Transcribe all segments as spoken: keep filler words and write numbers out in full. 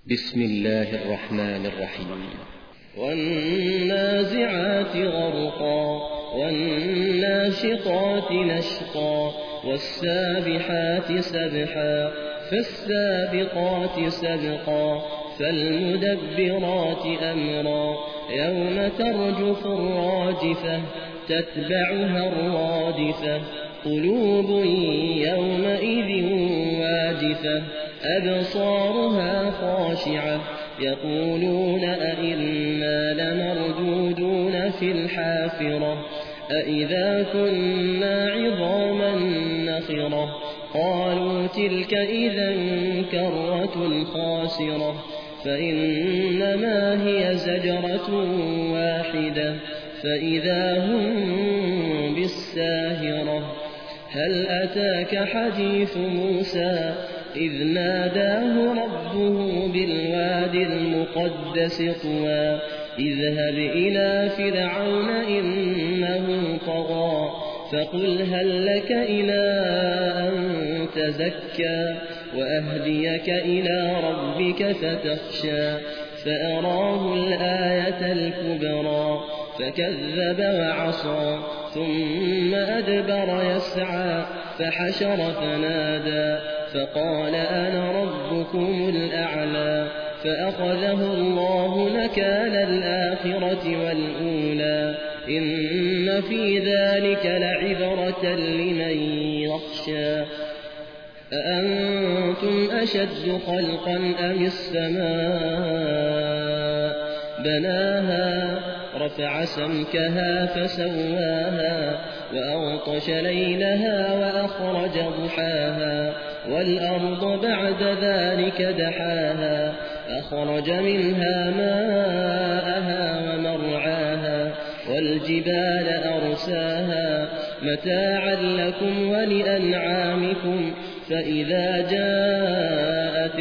بسم الله الرحمن الرحيم. والنازعات غرقا والناشطات نشطا والسابحات سبحا فالسابقات سبقا فالمدبرات أمرا يوم ترجف الراجفة تتبعها الرادفة قلوب يومئذ واجفة أبصارها خاشعة يقولون أئنا لمردودون في الحافرة أئذا كنا عظاما نخرة قالوا تلك إذا كرة خاسرة فإنما هي زجرة واحدة فإذا هم بالساهرة هل أتاك حديث موسى إذ ناداه ربه بالواد المقدس طوى اذهب إلى فرعون إنه طغى فقل هل لك إلى أن تزكى وأهديك إلى ربك فتخشى فأراه الآية الكبرى فكذب وعصى ثم أدبر يسعى فحشر فنادى فقال أنا ربكم الأعلى فأخذه الله نكال الآخرة والأولى إن في ذلك لعبرة لمن يخشى أأنتم أشد خلقا أم السماء بناها رفع سمكها فسواها وأغطش ليلها وأخرج ضحاها والأرض بعد ذلك دحاها أخرج منها ماءها ومرعاها والجبال أرساها متاعا لكم ولأنعامكم فإذا جاءت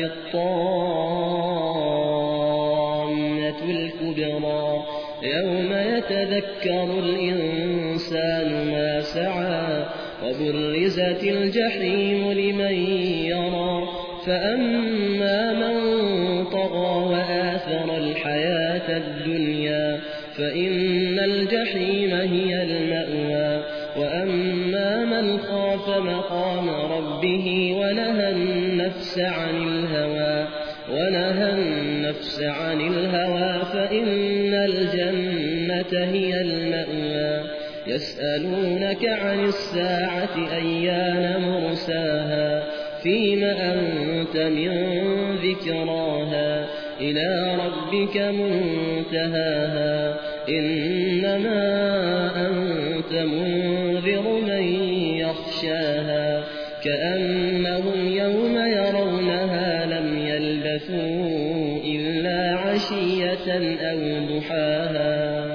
الطامة الكبرى يوم يتذكر الإنسان ما سعى وبرزت الجحيم لمن يرى فأما من طغى وآثر الحياة الدنيا فإن الجحيم هي المأوى وأما من خاف مقام ربه ونهى النفس عن الهوى ونهى النفس عن الهوى فإن الجنة هي المأوى يسألونك عن الساعة أيان مرساها فيم أنت من ذكراها إلى ربك منتهاها إنما أنت منذر من يخشاها كأنهم يوم يرونها لم يلبثوا إلا عشية أو ضحاها.